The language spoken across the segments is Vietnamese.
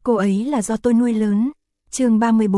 Cô ấy là do tôi nuôi lớn. Chương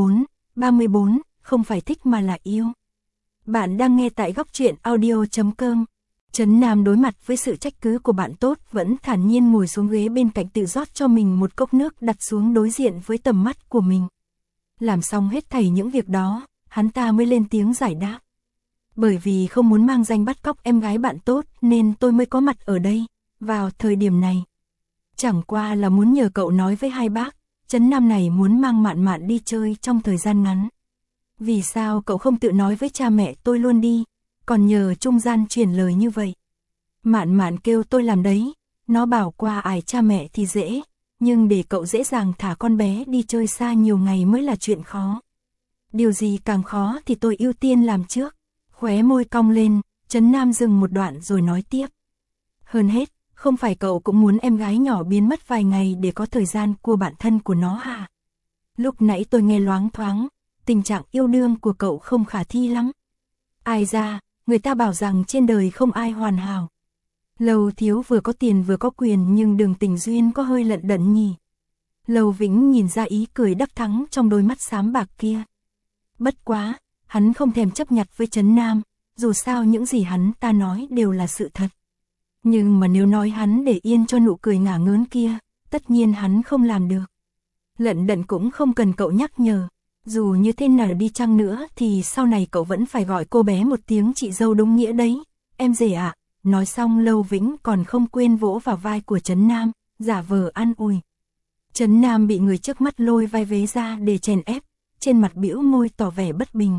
34, không phải thích mà là yêu. Bạn đang nghe tại góc truyện audio.com. Trấn Nam đối mặt với sự trách cứ của bạn tốt vẫn thản nhiên ngồi xuống ghế bên cạnh tự rót cho mình một cốc nước đặt xuống đối diện với tầm mắt của mình. Làm xong hết thảy những việc đó, hắn ta mới lên tiếng giải đáp. Bởi vì không muốn mang danh bắt cóc em gái bạn tốt nên tôi mới có mặt ở đây, vào thời điểm này. Chẳng qua là muốn nhờ cậu nói với hai bác, Trấn Nam này muốn mang Mạn Mạn đi chơi trong thời gian ngắn. Vì sao cậu không tự nói với cha mẹ tôi luôn đi, còn nhờ trung gian truyền lời như vậy? Mạn Mạn kêu tôi làm đấy, nó bảo qua ải cha mẹ thì dễ, nhưng để cậu dễ dàng thả con bé đi chơi xa nhiều ngày mới là chuyện khó. Điều gì càng khó thì tôi ưu tiên làm trước. Khóe môi cong lên, Trấn Nam dừng một đoạn rồi nói tiếp. Hơn hết, không phải cậu cũng muốn em gái nhỏ biến mất vài ngày để có thời gian của bản thân của nó hả? Lúc nãy tôi nghe loáng thoáng, tình trạng yêu đương của cậu không khả thi lắm. Ai ra, người ta bảo rằng trên đời không ai hoàn hảo. Lầu Thiếu vừa có tiền vừa có quyền nhưng đường tình duyên có hơi lận đận nhỉ. Lầu Vĩnh nhìn ra ý cười đắc thắng trong đôi mắt xám bạc kia. Bất quá, hắn không thèm chấp nhặt với Trấn Nam, dù sao những gì hắn ta nói đều là sự thật. Nhưng mà nếu nói hắn để yên cho nụ cười ngả ngớn kia, tất nhiên hắn không làm được. Lận đận cũng không cần cậu nhắc nhở, dù như thế nào đi chăng nữa thì sau này cậu vẫn phải gọi cô bé một tiếng chị dâu đúng nghĩa đấy, em rể ạ. Nói xong Lâu Vĩnh còn không quên vỗ vào vai của Trấn Nam, giả vờ an ủi. Trấn Nam bị người trước mắt lôi vai vế ra để chèn ép, trên mặt bĩu môi tỏ vẻ bất bình.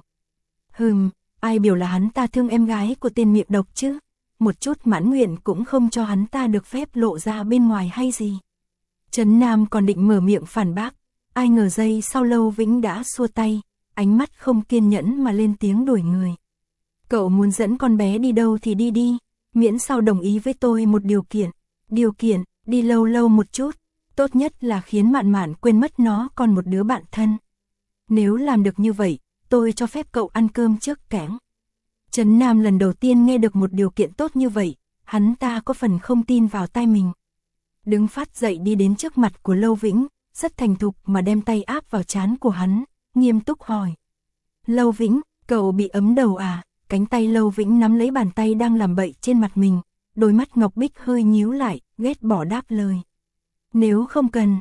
Ai biểu là hắn ta thương em gái của tên miệng độc chứ? Một chút mãn nguyện cũng không cho hắn ta được phép lộ ra bên ngoài hay gì? Trấn Nam còn định mở miệng phản bác, ai ngờ giây sau Lâu Vĩnh đã xua tay, ánh mắt không kiên nhẫn mà lên tiếng đuổi người. Cậu muốn dẫn con bé đi đâu thì đi đi, miễn sao đồng ý với tôi một điều kiện. Điều kiện, đi lâu lâu một chút, tốt nhất là khiến Mạn Mạn quên mất nó còn một đứa bạn thân. Nếu làm được như vậy, tôi cho phép cậu ăn cơm trước kẽng. Trấn Nam lần đầu tiên nghe được một điều kiện tốt như vậy, hắn ta có phần không tin vào tai mình. Đứng phát dậy đi đến trước mặt của Lâu Vĩnh, rất thành thục mà đem tay áp vào trán của hắn, nghiêm túc hỏi. Lâu Vĩnh, cậu bị ấm đầu à? Cánh tay Lâu Vĩnh nắm lấy bàn tay đang làm bậy trên mặt mình, đôi mắt ngọc bích hơi nhíu lại, ghét bỏ đáp lời. Nếu không cần,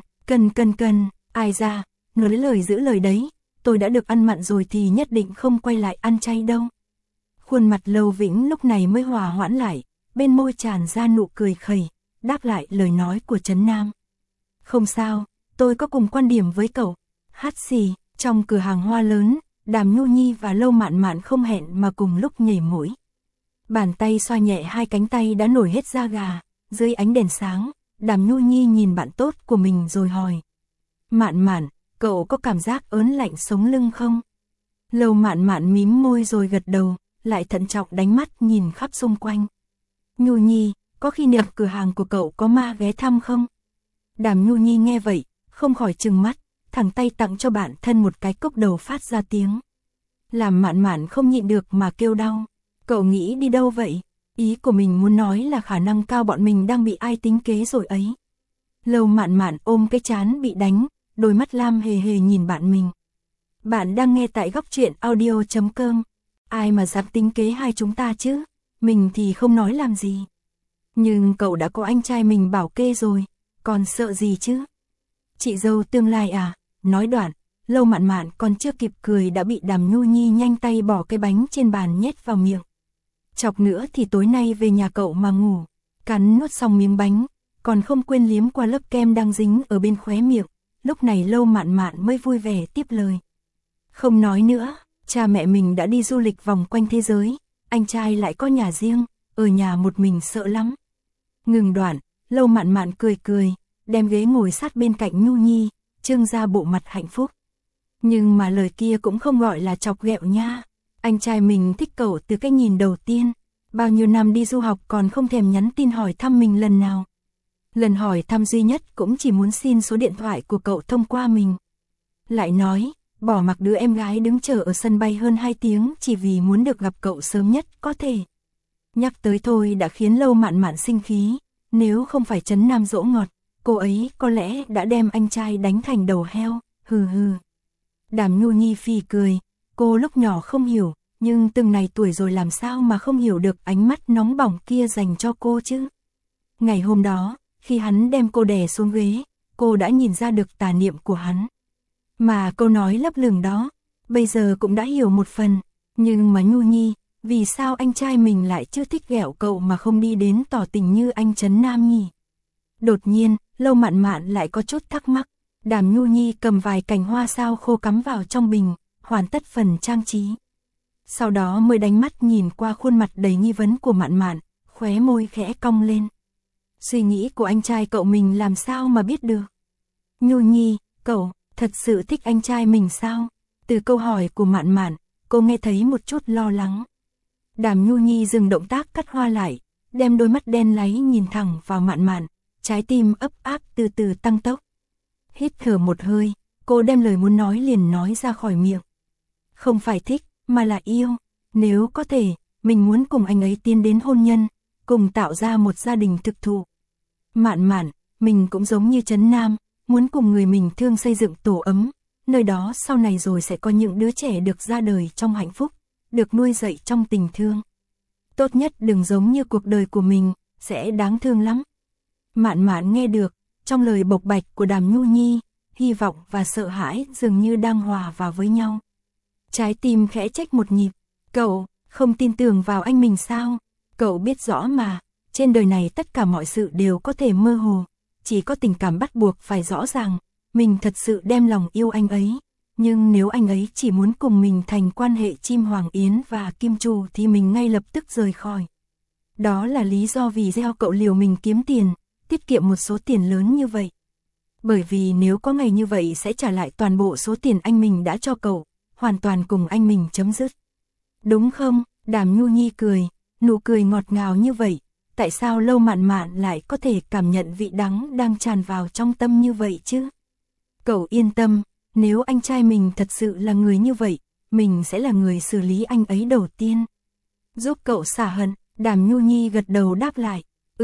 ai ra, nói lời giữ lời đấy, tôi đã được ăn mặn rồi thì nhất định không quay lại ăn chay đâu. Khuôn mặt Lâu Vĩnh lúc này mới hòa hoãn lại, bên môi tràn ra nụ cười khẩy, đáp lại lời nói của Trấn Nam. Không sao, tôi có cùng quan điểm với cậu. Hát xì, trong cửa hàng hoa lớn, Đàm Nhu Nhi và Lâu Mạn Mạn không hẹn mà cùng lúc nhảy mũi. Bàn tay xoa nhẹ hai cánh tay đã nổi hết da gà, dưới ánh đèn sáng, Đàm Nhu Nhi nhìn bạn tốt của mình rồi hỏi. Mạn Mạn, cậu có cảm giác ớn lạnh sống lưng không? Lâu Mạn Mạn mím môi rồi gật đầu, lại thận trọng đánh mắt nhìn khắp xung quanh. Nhu Nhi, có khi nào cửa hàng của cậu có ma ghé thăm không? Đàm Nhu Nhi nghe vậy, không khỏi trừng mắt, thẳng tay tặng cho bản thân một cái cốc đầu phát ra tiếng. Làm Mạn Mạn không nhịn được mà kêu đau. Cậu nghĩ đi đâu vậy? Ý của mình muốn nói là khả năng cao bọn mình đang bị ai tính kế rồi ấy. Lâu Mạn Mạn ôm cái trán bị đánh, đôi mắt lam hề hề nhìn bạn mình. Bạn đang nghe tại góc truyện audio.com. Ai mà dám tính kế hai chúng ta chứ? Mình thì không nói làm gì. Nhưng cậu đã có anh trai mình bảo kê rồi, còn sợ gì chứ? Chị dâu tương lai à? Nói đoạn, Lâu Mạn Mạn còn chưa kịp cười đã bị Đàm Nhu Nhi nhanh tay bỏ cái bánh trên bàn nhét vào miệng. Chọc nữa thì tối nay về nhà cậu mà ngủ. Cắn nuốt xong miếng bánh, còn không quên liếm qua lớp kem đang dính ở bên khóe miệng. Lúc này Lâu Mạn Mạn mới vui vẻ tiếp lời. Không nói nữa, cha mẹ mình đã đi du lịch vòng quanh thế giới, anh trai lại có nhà riêng, ở nhà một mình sợ lắm. Ngừng đoạn, Lâu Mạn Mạn cười, đem ghế ngồi sát bên cạnh Nhu Nhi, trưng ra bộ mặt hạnh phúc. Nhưng mà lời kia cũng không gọi là chọc ghẹo nha. Anh trai mình thích cậu từ cái nhìn đầu tiên, bao nhiêu năm đi du học còn không thèm nhắn tin hỏi thăm mình lần nào. Lần hỏi thăm duy nhất cũng chỉ muốn xin số điện thoại của cậu thông qua mình. Lại nói, bỏ mặc đứa em gái đứng chờ ở sân bay hơn 2 tiếng chỉ vì muốn được gặp cậu sớm nhất có thể. Nhắc tới thôi đã khiến Lâu Mạn Mạn sinh khí, nếu không phải Trấn Nam dỗ ngọt, cô ấy có lẽ đã đem anh trai đánh thành đầu heo, hừ hừ. Đàm Nhu Nhi phì cười, cô lúc nhỏ không hiểu, nhưng từng này tuổi rồi làm sao mà không hiểu được ánh mắt nóng bỏng kia dành cho cô chứ. Ngày hôm đó, khi hắn đem cô đè xuống ghế, cô đã nhìn ra được tà niệm của hắn. Mà câu nói lấp lửng đó, bây giờ cũng đã hiểu một phần, nhưng mà Nhu Nhi, vì sao anh trai mình lại chưa thích ghẹo cậu mà không đi đến tỏ tình như anh Trấn Nam nhỉ? Đột nhiên, Lâu Mạn Mạn lại có chút thắc mắc. Đàm Nhu Nhi cầm vài cành hoa sao khô cắm vào trong bình, hoàn tất phần trang trí. Sau đó mới đánh mắt nhìn qua khuôn mặt đầy nghi vấn của Mạn Mạn, khóe môi khẽ cong lên. Suy nghĩ của anh trai cậu mình làm sao mà biết được? Nhu Nhi, cậu thật sự thích anh trai mình sao? Từ câu hỏi của Mạn Mạn, cô nghe thấy một chút lo lắng. Đàm Nhu Nhi dừng động tác cắt hoa lại, đem đôi mắt đen láy nhìn thẳng vào Mạn Mạn, trái tim ấp áp từ từ tăng tốc. Hít thở một hơi, cô đem lời muốn nói liền nói ra khỏi miệng. Không phải thích, mà là yêu. Nếu có thể, mình muốn cùng anh ấy tiến đến hôn nhân, cùng tạo ra một gia đình thực thụ. Mạn Mạn, mình cũng giống như Trấn Nam, muốn cùng người mình thương xây dựng tổ ấm, nơi đó sau này rồi sẽ có những đứa trẻ được ra đời trong hạnh phúc, được nuôi dạy trong tình thương. Tốt nhất đừng giống như cuộc đời của mình, sẽ đáng thương lắm. Mạn Mạn nghe được, trong lời bộc bạch của Đàm Nhu Nhi, hy vọng và sợ hãi dường như đang hòa vào với nhau. Trái tim khẽ chếch một nhịp, cậu không tin tưởng vào anh mình sao? Cậu biết rõ mà, trên đời này tất cả mọi sự đều có thể mơ hồ, chỉ có tình cảm bắt buộc phải rõ ràng, mình thật sự đem lòng yêu anh ấy. Nhưng nếu anh ấy chỉ muốn cùng mình thành quan hệ chim hoàng yến và kim trù thì mình ngay lập tức rời khỏi. Đó là lý do vì gieo cậu liều mình kiếm tiền, tiết kiệm một số tiền lớn như vậy. Bởi vì nếu có ngày như vậy sẽ trả lại toàn bộ số tiền anh mình đã cho cậu, hoàn toàn cùng anh mình chấm dứt. Đúng không? Đàm Nhu Nhi cười, nụ cười ngọt ngào như vậy, tại sao Lâu Mạn Mạn lại có thể cảm nhận vị đắng đang tràn vào trong tâm như vậy chứ? Cậu yên tâm, nếu anh trai mình thật sự là người như vậy, mình sẽ là người xử lý anh ấy đầu tiên. Giúp cậu xả hận, Đàm Nhu Nhi gật đầu đáp lại,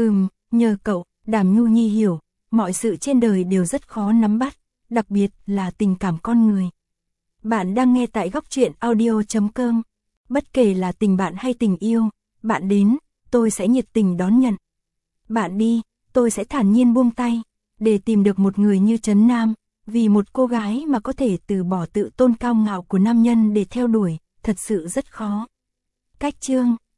nhờ cậu. Đàm Nhu Nhi hiểu, mọi sự trên đời đều rất khó nắm bắt, đặc biệt là tình cảm con người. Bạn đang nghe tại Góc Truyện Audio.com. Bất kể là tình bạn hay tình yêu, bạn đến, tôi sẽ nhiệt tình đón nhận. Bạn đi, tôi sẽ thản nhiên buông tay, để tìm được một người như Trấn Nam, vì một cô gái mà có thể từ bỏ tự tôn cao ngạo của nam nhân để theo đuổi, thật sự rất khó. Cách chương